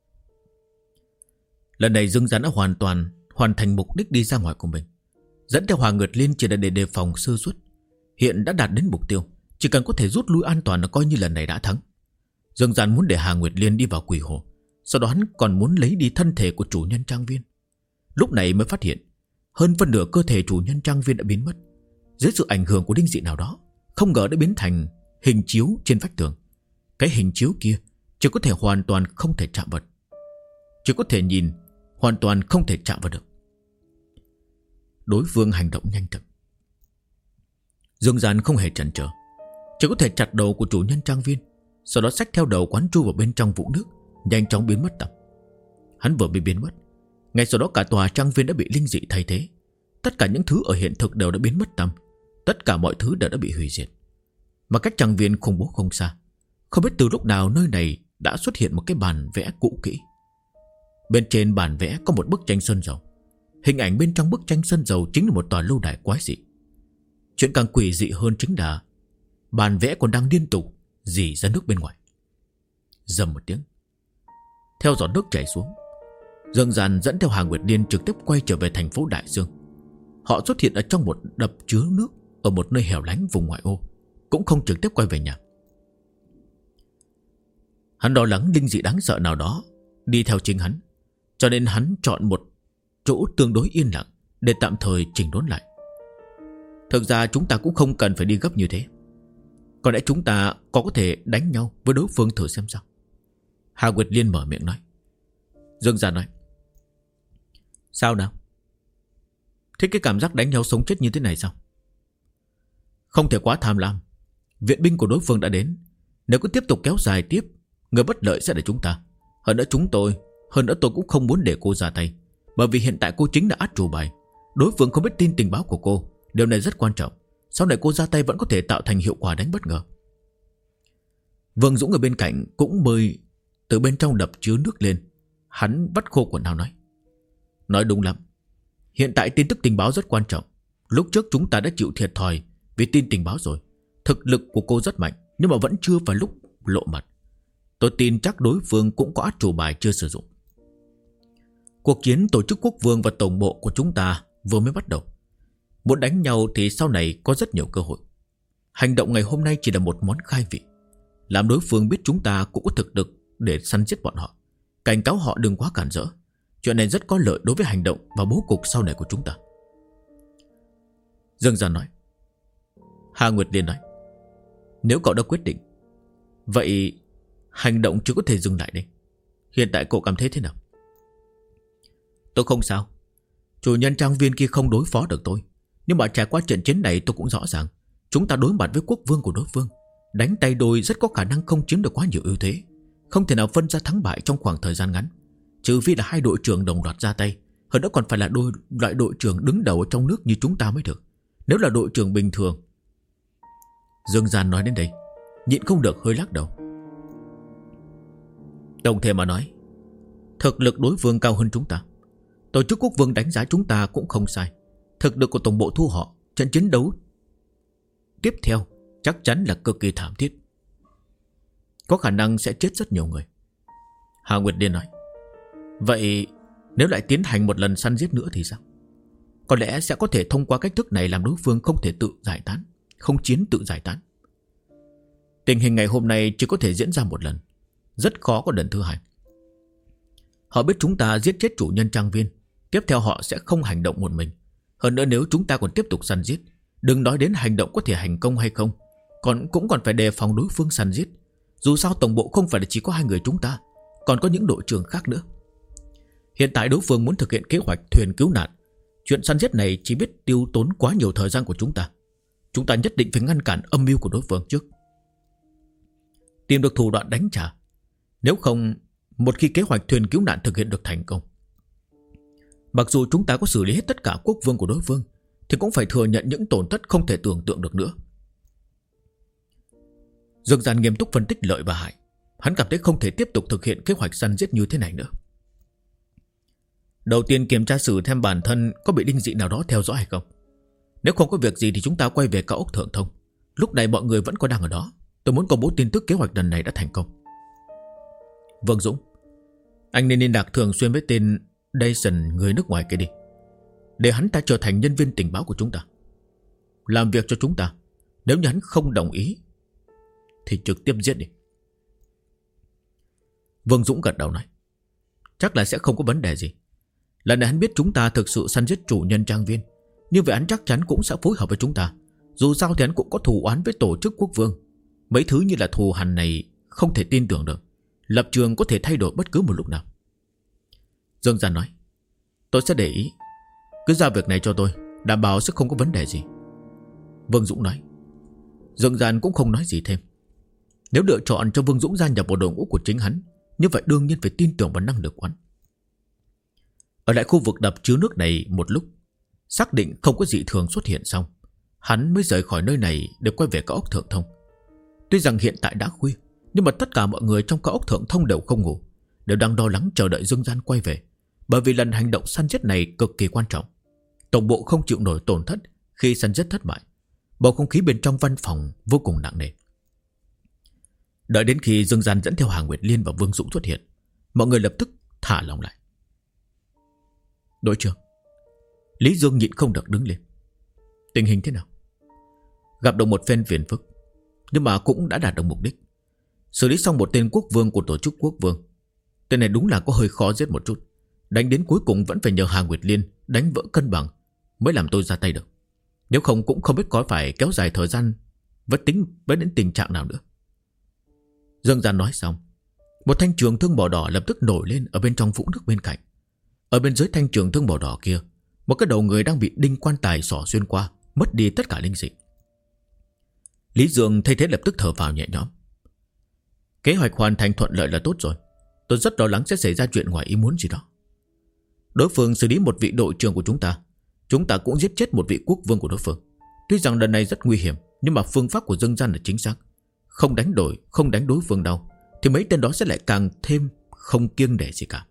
Lần này Dương Gian đã hoàn thành mục đích đi ra ngoài của mình. Dẫn theo Hà Nguyệt Liên chỉ là để đề phòng sơ suất. Hiện đã đạt đến mục tiêu, chỉ cần có thể rút lui an toàn là coi như lần này đã thắng. Dương Gian muốn để Hà Nguyệt Liên đi vào quỷ hồ, sau đó hắn còn muốn lấy đi thân thể của chủ nhân trang viên. Lúc này mới phát hiện hơn phân nửa cơ thể chủ nhân trang viên đã biến mất. Dưới sự ảnh hưởng của linh dị nào đó, không ngờ đã biến thành hình chiếu trên vách tường. Cái hình chiếu kia chỉ có thể hoàn toàn không thể chạm vào, chỉ có thể nhìn, hoàn toàn không thể chạm vào được. Đối phương hành động nhanh chóng. Dương Gian không hề chần chờ, chỉ có thể chặt đầu của chủ nhân trang viên, sau đó xách theo đầu quán chui vào bên trong vũng nước, nhanh chóng biến mất tầm. Hắn vừa bị biến mất, ngay sau đó cả tòa trang viên đã bị linh dị thay thế. Tất cả những thứ ở hiện thực đều đã biến mất tăm. Tất cả mọi thứ đều đã bị hủy diệt. Mà cách trang viên khủng bố không xa, không biết từ lúc nào nơi này đã xuất hiện một cái bàn vẽ cũ kỹ. Bên trên bàn vẽ có một bức tranh sơn dầu. Hình ảnh bên trong bức tranh sơn dầu chính là một tòa lâu đài quái dị. Chuyện càng quỷ dị hơn chính là bàn vẽ còn đang liên tục rỉ ra nước bên ngoài. Rầm một tiếng, theo giọt nước chảy xuống, Dương Gian dẫn theo Hà Nguyệt Liên trực tiếp quay trở về thành phố Đại Dương. Họ xuất hiện ở trong một đập chứa nước ở một nơi hẻo lánh vùng ngoại ô, cũng không trực tiếp quay về nhà. Hắn lo lắng linh dị đáng sợ nào đó đi theo chính hắn, cho nên hắn chọn một chỗ tương đối yên lặng để tạm thời chỉnh đốn lại. Thực ra chúng ta cũng không cần phải đi gấp như thế. Có lẽ chúng ta có thể đánh nhau với đối phương thử xem sao. Hà Nguyệt Liên mở miệng nói. Dương Gian nói, sao nào? Thế cái cảm giác đánh nhau sống chết như thế này sao? Không thể quá tham lam. Viện binh của đối phương đã đến. Nếu cứ tiếp tục kéo dài tiếp, người bất lợi sẽ là chúng ta. Hơn nữa tôi cũng không muốn để cô ra tay, bởi vì hiện tại cô chính là át chủ bài. Đối phương không biết tin tình báo của cô. Điều này rất quan trọng. Sau này cô ra tay vẫn có thể tạo thành hiệu quả đánh bất ngờ. Vương Dũng ở bên cạnh cũng bơi từ bên trong đập chứa nước lên. Hắn vắt khô quần áo nói đúng lắm. Hiện tại tin tức tình báo rất quan trọng. Lúc trước chúng ta đã chịu thiệt thòi vì tin tình báo rồi. Thực lực của cô rất mạnh, nhưng mà vẫn chưa vào lúc lộ mặt. Tôi tin chắc đối phương cũng có át chủ bài chưa sử dụng. Cuộc chiến tổ chức quốc vương và tổng bộ của chúng ta vừa mới bắt đầu. Muốn đánh nhau thì sau này có rất nhiều cơ hội. Hành động ngày hôm nay chỉ là một món khai vị, làm đối phương biết chúng ta cũng có thực lực để săn giết bọn họ. Cảnh cáo họ đừng quá cản rỡ. Chuyện này rất có lợi đối với hành động và bố cục sau này của chúng ta. Dương Gian nói. Hà Nguyệt Liên nói, nếu cậu đã quyết định, vậy hành động chưa có thể dừng lại đây. Hiện tại cậu cảm thấy thế nào? Tôi không sao. Chủ nhân trang viên kia không đối phó được tôi, nhưng mà trải qua trận chiến này tôi cũng rõ ràng chúng ta đối mặt với quốc vương của đối phương. đánh tay đôi rất có khả năng không chiếm được quá nhiều ưu thế, không thể nào phân ra thắng bại trong khoảng thời gian ngắn, trừ phi là hai đội trưởng đồng loạt ra tay. Hơn nữa còn phải là loại đội trưởng đứng đầu ở trong nước như chúng ta mới được. Nếu là đội trưởng bình thường. Dương Gian nói đến đây nhịn không được hơi lắc đầu. Tổng thể mà nói, thực lực đối phương cao hơn chúng ta. Tổ chức quốc vương đánh giá chúng ta cũng không sai. Thực lực của tổng bộ thu họ, trận chiến đấu tiếp theo chắc chắn là cực kỳ thảm thiết, có khả năng sẽ chết rất nhiều người. Hà Nguyệt Liên nói. Vậy nếu lại tiến hành một lần săn giết nữa thì sao? Có lẽ sẽ có thể thông qua cách thức này làm đối phương không thể tự giải tán, không chiến tự giải tán. Tình hình ngày hôm nay chỉ có thể diễn ra một lần, rất khó có lần thứ hai. Họ biết chúng ta giết chết chủ nhân trang viên, tiếp theo họ sẽ không hành động một mình. Hơn nữa nếu chúng ta còn tiếp tục săn giết, đừng nói đến hành động có thể thành công hay không, cũng còn phải đề phòng đối phương săn giết. Dù sao tổng bộ không phải là chỉ có hai người chúng ta, còn có những đội trưởng khác nữa. Hiện tại đối phương muốn thực hiện kế hoạch thuyền cứu nạn. Chuyện săn giết này chỉ biết tiêu tốn quá nhiều thời gian của chúng ta. Chúng ta nhất định phải ngăn cản âm mưu của đối phương trước, tìm được thủ đoạn đánh trả. Nếu không, một khi kế hoạch thuyền cứu nạn thực hiện được thành công, mặc dù chúng ta có xử lý hết tất cả quốc vương của đối phương, thì cũng phải thừa nhận những tổn thất không thể tưởng tượng được nữa. Dương Gian nghiêm túc phân tích lợi và hại. Hắn cảm thấy không thể tiếp tục thực hiện kế hoạch săn giết như thế này nữa. Đầu tiên kiểm tra xử thêm bản thân có bị đinh dị nào đó theo dõi hay không. Nếu không có việc gì thì chúng ta quay về cao ốc Thượng Thông. Lúc này mọi người vẫn còn đang ở đó. Tôi muốn công bố tin tức kế hoạch lần này đã thành công. Vương Dũng, anh nên liên lạc thường xuyên với tên Dyson người nước ngoài kia đi, để hắn ta trở thành nhân viên tình báo của chúng ta, làm việc cho chúng ta. Nếu như hắn không đồng ý thì trực tiếp giết đi. Vương Dũng gật đầu nói. Chắc là sẽ không có vấn đề gì. Lần này hắn biết chúng ta thực sự săn giết chủ nhân trang viên, như vậy hắn chắc chắn cũng sẽ phối hợp với chúng ta. Dù sao thì hắn cũng có thù oán với tổ chức quốc vương. Mấy thứ như là thù hằn này không thể tin tưởng được. Lập trường có thể thay đổi bất cứ một lúc nào. Dương Gian nói. Tôi sẽ để ý. Cứ giao việc này cho tôi, đảm bảo sẽ không có vấn đề gì. Vương Dũng nói. Dương Gian cũng không nói gì thêm. Nếu lựa chọn cho Vương Dũng gia nhập vào đội ngũ của chính hắn, như vậy đương nhiên phải tin tưởng vào năng lực của hắn. Ở lại khu vực đập chứa nước này một lúc, xác định không có dị thường xuất hiện xong, hắn mới rời khỏi nơi này để quay về cao ốc Thượng Thông. Tuy rằng hiện tại đã khuya, nhưng mà tất cả mọi người trong cao ốc Thượng Thông đều không ngủ, đều đang lo lắng chờ đợi Dương Gian quay về. Bởi vì lần hành động săn giết này cực kỳ quan trọng. Tổng bộ không chịu nổi tổn thất khi săn giết thất bại. Bầu không khí bên trong văn phòng vô cùng nặng nề. Đợi đến khi Dương Gian dẫn theo Hà Nguyệt Liên và Vương Dũng xuất hiện, mọi người lập tức thả lòng lại. Đội trưởng, Lý Dương nhịn không được đứng lên. Tình hình thế nào? Gặp được một phen phiền phức, nhưng mà cũng đã đạt được mục đích. Xử lý xong một tên quốc vương của tổ chức quốc vương. Tên này đúng là có hơi khó giết một chút. Đánh đến cuối cùng vẫn phải nhờ Hà Nguyệt Liên đánh vỡ cân bằng mới làm tôi ra tay được. Nếu không cũng không biết có phải kéo dài thời gian với đến tình trạng nào nữa. Dương Gian nói xong, một thanh trường thương màu đỏ lập tức nổi lên ở bên trong vũng nước bên cạnh. Ở bên dưới thanh trường thương màu đỏ kia, một cái đầu người đang bị đinh quan tài xỏ xuyên qua, mất đi tất cả linh dị. Lý Dương thấy thế lập tức thở phào nhẹ nhõm. Kế hoạch hoàn thành thuận lợi là tốt rồi. Tôi rất lo lắng sẽ xảy ra chuyện ngoài ý muốn gì đó. Đối phương xử lý một vị đội trưởng của chúng ta cũng giết chết một vị quốc vương của đối phương. Tuy rằng lần này rất nguy hiểm, nhưng mà phương pháp của Dương Gian là chính xác. Không đánh đối phương đâu, thì mấy tên đó sẽ lại càng thêm không kiêng nể gì cả.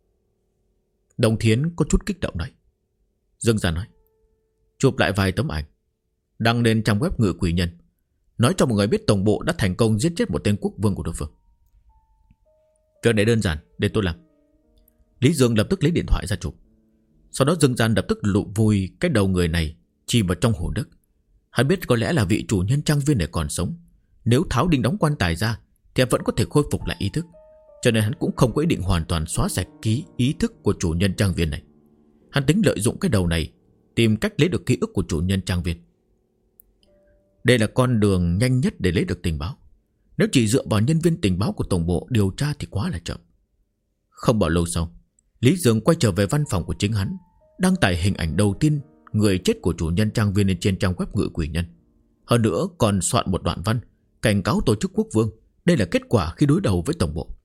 Đồng Thiến có chút kích động nói. Dương Gian nói. Chụp lại vài tấm ảnh, đăng lên trang web Ngự Quỷ Nhân, nói cho mọi người biết tổng bộ đã thành công giết chết một tên quốc vương của đối phương. Việc này đơn giản, để tôi làm. Lý Dương lập tức lấy điện thoại ra chụp. Sau đó Dương Gian lập tức lụ vùi cái đầu người này chìm vào trong hồ nước. Hắn biết có lẽ là vị chủ nhân trang viên này còn sống. Nếu tháo đinh đóng quan tài ra thì vẫn có thể khôi phục lại ý thức. Cho nên hắn cũng không có ý định hoàn toàn xóa sạch ký ý thức của chủ nhân trang viên này. Hắn tính lợi dụng cái đầu này tìm cách lấy được ký ức của chủ nhân trang viên. Đây là con đường nhanh nhất để lấy được tình báo. Nếu chỉ dựa vào nhân viên tình báo của tổng bộ điều tra thì quá là chậm. Không bao lâu sau, Lý Dương quay trở về văn phòng của chính hắn, đăng tải hình ảnh đầu tiên người chết của chủ nhân trang viên lên trên trang web Ngự Quỷ Nhân. Hơn nữa còn soạn một đoạn văn cảnh cáo tổ chức quốc vương. Đây là kết quả khi đối đầu với tổng bộ.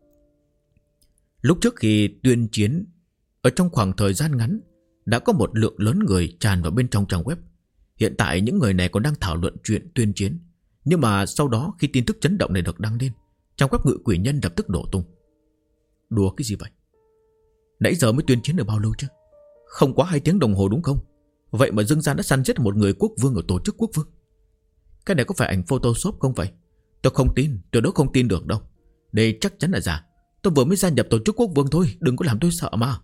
Lúc trước khi tuyên chiến, ở trong khoảng thời gian ngắn đã có một lượng lớn người tràn vào bên trong trang web. Hiện tại những người này còn đang thảo luận chuyện tuyên chiến. Nhưng mà sau đó khi tin tức chấn động này được đăng lên, trang web Ngự Quỷ Nhân lập tức đổ tung. Đùa cái gì vậy? Nãy giờ mới tuyên chiến được bao lâu chứ? Không quá 2 tiếng đồng hồ đúng không? Vậy mà Dương Gian đã săn giết một người quốc vương ở tổ chức quốc vương. Cái này có phải ảnh Photoshop không vậy? Tôi không tin, tôi đâu không tin được đâu. Đây chắc chắn là giả. Tôi vừa mới gia nhập tổ chức quốc vương thôi, đừng có làm tôi sợ mà.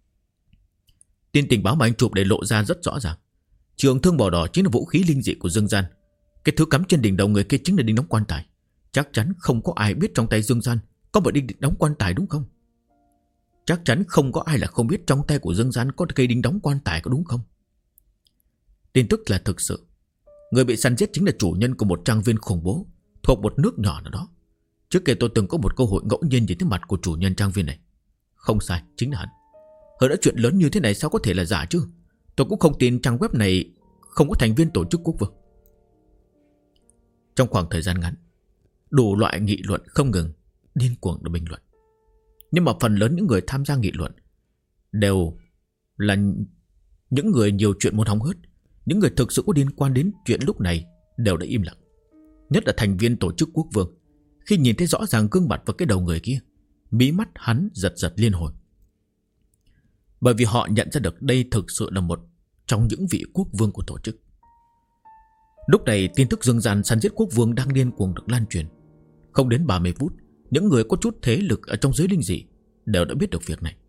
Tin tình báo mà anh chụp để lộ ra rất rõ ràng. Trường thương bò đỏ chính là vũ khí linh dị của Dương Gian. Cái thứ cắm trên đỉnh đầu người kia chính là đinh đóng quan tài. Chắc chắn không có ai biết trong tay Dương Gian có một đinh đóng quan tài đúng không? Chắc chắn không có ai là không biết trong tay của Dương Gian có cây đinh đóng quan tài có đúng không? Tin tức là thực sự. Người bị săn giết chính là chủ nhân của một trang viên khủng bố thuộc một nước nhỏ nào đó. Trước kia tôi từng có một cơ hội ngẫu nhiên nhìn thấy mặt của chủ nhân trang viên này. Không sai, chính là hắn. Hơn nữa chuyện lớn như thế này sao có thể là giả chứ? Tôi cũng không tin trang web này không có thành viên tổ chức quốc vương. Trong khoảng thời gian ngắn, đủ loại nghị luận không ngừng, điên cuồng được bình luận. Nhưng mà phần lớn những người tham gia nghị luận đều là những người nhiều chuyện muốn hóng hớt. Những người thực sự có liên quan đến chuyện lúc này đều đã im lặng. Nhất là thành viên tổ chức quốc vương. Khi nhìn thấy rõ ràng gương mặt và cái đầu người kia, mí mắt hắn giật giật liên hồi. Bởi vì họ nhận ra được đây thực sự là một trong những vị quốc vương của tổ chức. Lúc này tin tức Dương Gian săn giết quốc vương đang điên cuồng được lan truyền. Không đến 30 phút, những người có chút thế lực ở trong giới linh dị đều đã biết được việc này.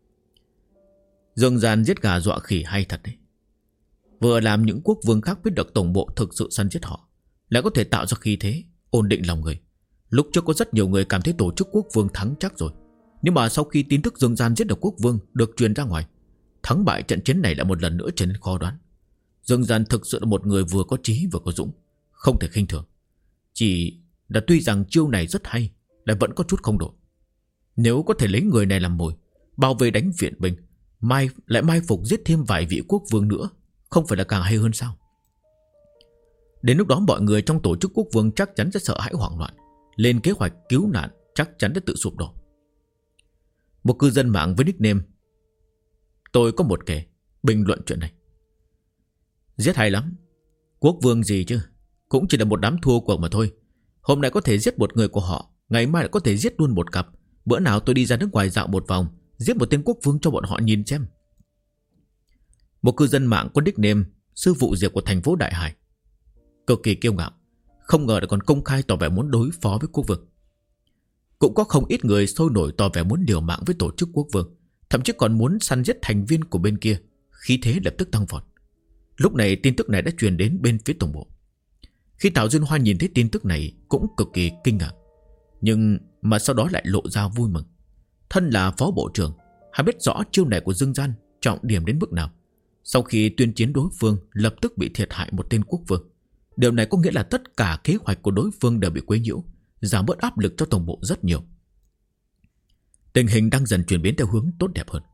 Dương Gian giết gà dọa khỉ hay thật đấy. Vừa làm những quốc vương khác biết được tổng bộ thực sự săn giết họ, lại có thể tạo ra khí thế, ổn định lòng người. Lúc trước có rất nhiều người cảm thấy tổ chức quốc vương thắng chắc rồi. Nhưng mà sau khi tin tức Dương Gian giết được quốc vương được truyền ra ngoài, thắng bại trận chiến này lại một lần nữa trở nên khó đoán. Dương Gian thực sự là một người vừa có trí vừa có dũng, không thể khinh thường. Chỉ là tuy rằng chiêu này rất hay, lại vẫn có chút không độ. Nếu có thể lấy người này làm mồi, bao vây đánh viện binh, lại mai phục giết thêm vài vị quốc vương nữa, không phải là càng hay hơn sao? Đến lúc đó mọi người trong tổ chức quốc vương chắc chắn sẽ sợ hãi hoảng loạn, lên kế hoạch cứu nạn chắc chắn đã tự sụp đổ. Một cư dân mạng với nickname "Tôi có một kẻ" bình luận chuyện này: giết hay lắm, quốc vương gì chứ, cũng chỉ là một đám thua cuộc mà thôi. Hôm nay có thể giết một người của họ, ngày mai lại có thể giết luôn một cặp. Bữa nào tôi đi ra nước ngoài dạo một vòng, giết một tên quốc vương cho bọn họ nhìn xem. Một cư dân mạng có nickname Sư phụ Diệp của thành phố Đại Hải cực kỳ kiêu ngạo, không ngờ lại còn công khai tỏ vẻ muốn đối phó với quốc vương. Cũng có không ít người sôi nổi tỏ vẻ muốn liều mạng với tổ chức quốc vương, thậm chí còn muốn săn giết thành viên của bên kia. Khí thế lập tức tăng vọt. Lúc này tin tức này đã truyền đến bên phía tổng bộ. Khi Tào Duyên Hoa nhìn thấy tin tức này cũng cực kỳ kinh ngạc, nhưng mà sau đó lại lộ ra vui mừng. Thân là phó bộ trưởng, hắn biết rõ chiêu này của Dương Gian trọng điểm đến mức nào. Sau khi tuyên chiến đối phương lập tức bị thiệt hại một tên quốc vương, điều này có nghĩa là tất cả kế hoạch của đối phương đều bị quấy nhiễu, giảm bớt áp lực cho tổng bộ rất nhiều. Tình hình đang dần chuyển biến theo hướng tốt đẹp hơn.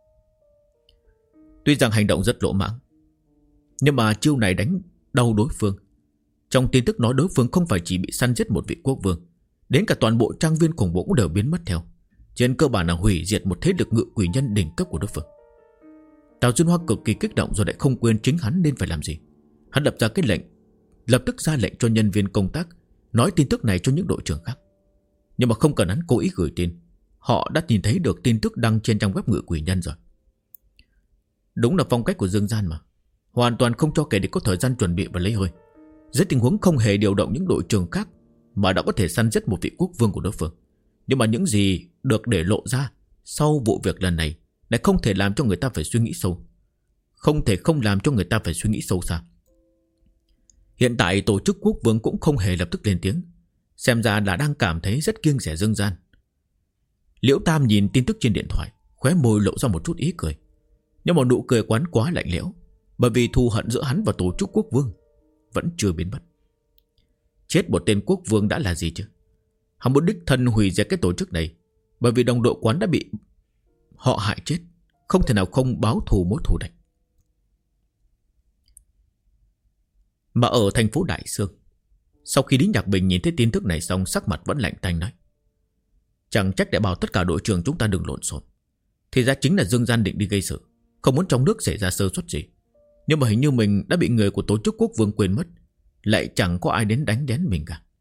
Tuy rằng hành động rất lỗ mãng, nhưng mà chiêu này đánh đau đối phương. Trong tin tức nói đối phương không phải chỉ bị săn giết một vị quốc vương, đến cả toàn bộ trang viên khủng bố cũng đều biến mất theo. Trên cơ bản là hủy diệt một thế lực ngự quỷ nhân đỉnh cấp của đối phương. Tào Duyên Hoa cực kỳ kích động rồi lại không quên chính hắn nên phải làm gì. Hắn lập tức ra lệnh cho nhân viên công tác nói tin tức này cho những đội trưởng khác. Nhưng mà không cần hắn cố ý gửi tin, họ đã nhìn thấy được tin tức đăng trên trang web Ngự Quỷ Nhân rồi. Đúng là phong cách của Dương Gian mà, hoàn toàn không cho kẻ địch có thời gian chuẩn bị và lấy hơi. Dưới tình huống không hề điều động những đội trưởng khác mà đã có thể săn giết một vị quốc vương của đối phương. Nhưng mà những gì được để lộ ra sau vụ việc lần này lại không thể làm cho người ta phải suy nghĩ sâu. Không thể không làm cho người ta phải suy nghĩ sâu xa. Hiện tại tổ chức quốc vương cũng không hề lập tức lên tiếng, xem ra là đang cảm thấy rất kiêng dè Dương Gian. Liễu Tam nhìn tin tức trên điện thoại, khóe môi lộ ra một chút ý cười. Nhưng mà nụ cười quán quá lạnh lẽo, bởi vì thù hận giữa hắn và tổ chức quốc vương vẫn chưa biến mất. Chết một tên quốc vương đã là gì chứ? Hắn muốn đích thân hủy diệt cái tổ chức này, bởi vì đồng đội quán đã bị họ hại chết, không thể nào không báo thù mối thù này. Mà ở thành phố Đại Sương, Sau khi Lý Nhạc Bình nhìn thấy tin tức này xong, sắc mặt vẫn lạnh tanh nói: Chẳng trách đại bảo tất cả đội trưởng chúng ta đừng lộn xộn. Thì ra chính là Dương Gian định đi gây sự, không muốn trong nước xảy ra sơ suất gì. Nhưng mà hình như mình đã bị người của tổ chức quốc vương quên mất, lại chẳng có ai đến đánh đén mình cả.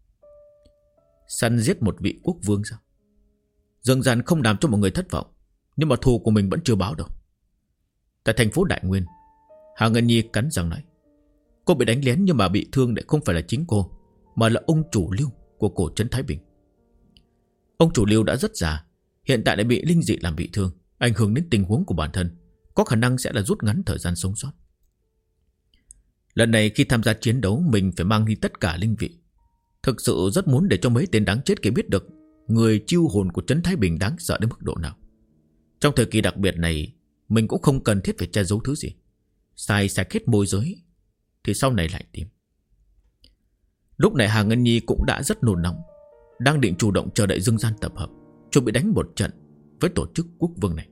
Săn giết một vị quốc vương sao? Dương Gian không làm cho mọi người thất vọng, nhưng mà thù của mình vẫn chưa báo đâu. Tại thành phố Đại Nguyên, Hà Ngân Nhi cắn răng nói: Cô bị đánh lén nhưng mà bị thương lại không phải là chính cô, mà là ông chủ Lưu của cổ trấn Thái Bình. Ông chủ Lưu đã rất già, hiện tại lại bị linh dị làm bị thương, ảnh hưởng đến tình huống của bản thân, có khả năng sẽ là rút ngắn thời gian sống sót. Lần này khi tham gia chiến đấu, mình phải mang đi tất cả linh vị. Thực sự rất muốn để cho mấy tên đáng chết kia biết được người chiêu hồn của trấn Thái Bình đáng sợ đến mức độ nào. Trong thời kỳ đặc biệt này, mình cũng không cần thiết phải che giấu thứ gì. Sai sạch hết môi giới thì sau này lại tìm. Lúc này Hà Ngân Nhi cũng đã rất nôn nóng, đang định chủ động chờ đợi Dương Gian tập hợp, chuẩn bị đánh một trận với tổ chức quốc vương này.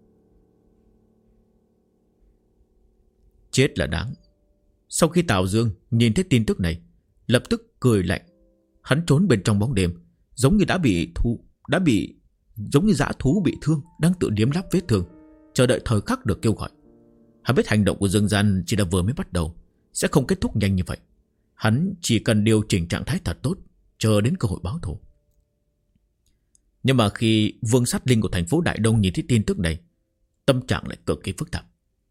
Chết là đáng. Sau khi Tào Dương nhìn thấy tin tức này, lập tức cười lạnh. Hắn trốn bên trong bóng đêm, giống như giống như dã thú bị thương đang tự liếm láp vết thương, chờ đợi thời khắc được kêu gọi. Hắn biết hành động của Dương Gian chỉ là vừa mới bắt đầu, sẽ không kết thúc nhanh như vậy. Hắn chỉ cần điều chỉnh trạng thái thật tốt, chờ đến cơ hội báo thù. Nhưng mà khi Vương Sát Linh của thành phố Đại Đông nhìn thấy tin tức này, tâm trạng lại cực kỳ phức tạp.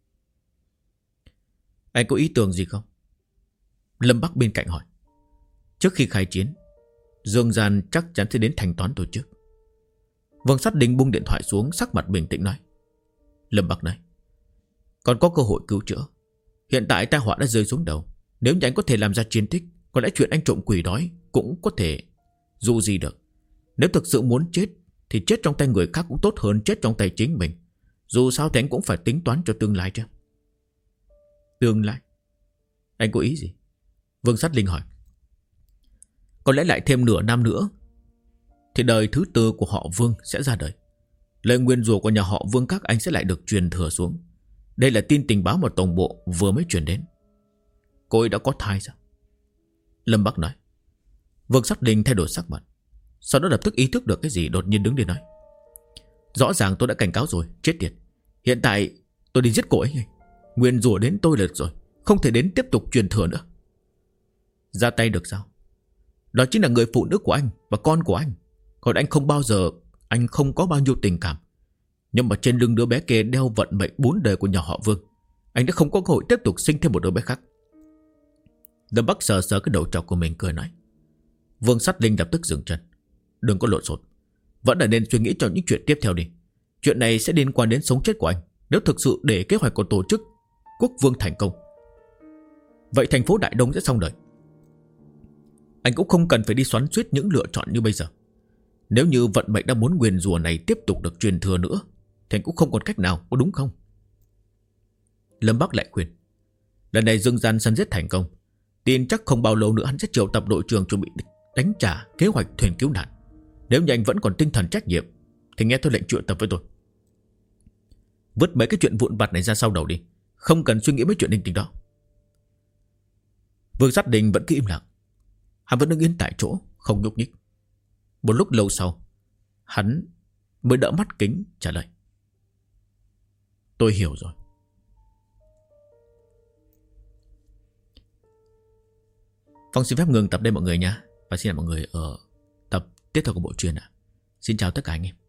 Anh có ý tưởng gì không? Lâm Bắc bên cạnh hỏi. Trước khi khai chiến, Dương Gian chắc chắn sẽ đến thanh toán tôi trước. Vương Sát Linh buông điện thoại xuống, sắc mặt bình tĩnh nói. Lâm Bắc nói: Còn có cơ hội cứu chữa. Hiện tại tai họa đã rơi xuống đầu. Nếu như anh có thể làm ra chiến tích, có lẽ chuyện anh trộm quỷ đói cũng có thể dù gì được. Nếu thực sự muốn chết thì chết trong tay người khác cũng tốt hơn chết trong tay chính mình. Dù sao thì anh cũng phải tính toán cho tương lai chứ. Tương lai? Anh có ý gì? Vương Sát Linh hỏi. Có lẽ lại thêm nửa năm nữa thì đời thứ tư của họ Vương sẽ ra đời. Lời nguyên rủa của nhà họ Vương các anh sẽ lại được truyền thừa xuống. Đây là tin tình báo mà tổng bộ vừa mới truyền đến. Cô ấy đã có thai sao? Lâm Bắc nói. Vương Sát Linh thay đổi sắc mặt, sau đó lập tức ý thức được cái gì, đột nhiên đứng lên nói. Rõ ràng tôi đã cảnh cáo rồi, chết tiệt. Hiện tại tôi đi giết cô ấy. Nguyên rủa đến tôi là được rồi, không thể đến tiếp tục truyền thừa nữa. Ra tay được sao? Đó chính là người phụ nữ của anh và con của anh. Còn anh không có bao nhiêu tình cảm. Nhưng mà trên lưng đứa bé kia đeo vận mệnh 4 đời của nhà họ Vương. Anh đã không có cơ hội tiếp tục sinh thêm một đứa bé khác. Lâm Bắc sờ sờ cái đầu trọc của mình cười nói. Vương Sát Linh lập tức dừng chân. Đừng có lộn xộn, vẫn là nên suy nghĩ cho những chuyện tiếp theo đi. Chuyện này sẽ liên quan đến sống chết của anh. Nếu thực sự để kế hoạch của tổ chức quốc vương thành công, vậy thành phố Đại Đông sẽ xong đời. Anh cũng không cần phải đi xoắn xuýt những lựa chọn như bây giờ. Nếu như vận mệnh đã muốn nguyền rủa này tiếp tục được truyền thừa nữa thì anh cũng không còn cách nào, có đúng không? Lâm Bắc lại khuyên. Lần này Dương Gian săn giết thành công, tin chắc không bao lâu nữa hắn sẽ triệu tập đội trưởng chuẩn bị đánh trả kế hoạch thuyền cứu nạn. Nếu như anh vẫn còn tinh thần trách nhiệm thì nghe theo lệnh triệu tập với tôi. Vứt mấy cái chuyện vụn vặt này ra sau đầu đi, không cần suy nghĩ mấy chuyện linh tinh đó. Vương Sát Đình vẫn cứ im lặng. Hắn vẫn đứng yên tại chỗ, không nhúc nhích. Một lúc lâu sau, hắn mới đỡ mắt kính trả lời. Tôi hiểu rồi. Phong xin phép ngừng tập đây mọi người nha. Và xin chào mọi người ở tập tiếp theo của bộ truyện ạ. Xin chào tất cả anh em.